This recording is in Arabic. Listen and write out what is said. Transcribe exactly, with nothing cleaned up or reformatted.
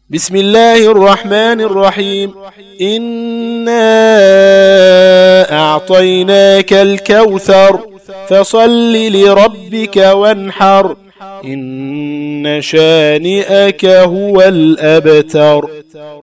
بسم الله الرحمن الرحيم. إنا أعطيناك الكوثر فصل لربك وانحر إن شانئك هو الأبتر.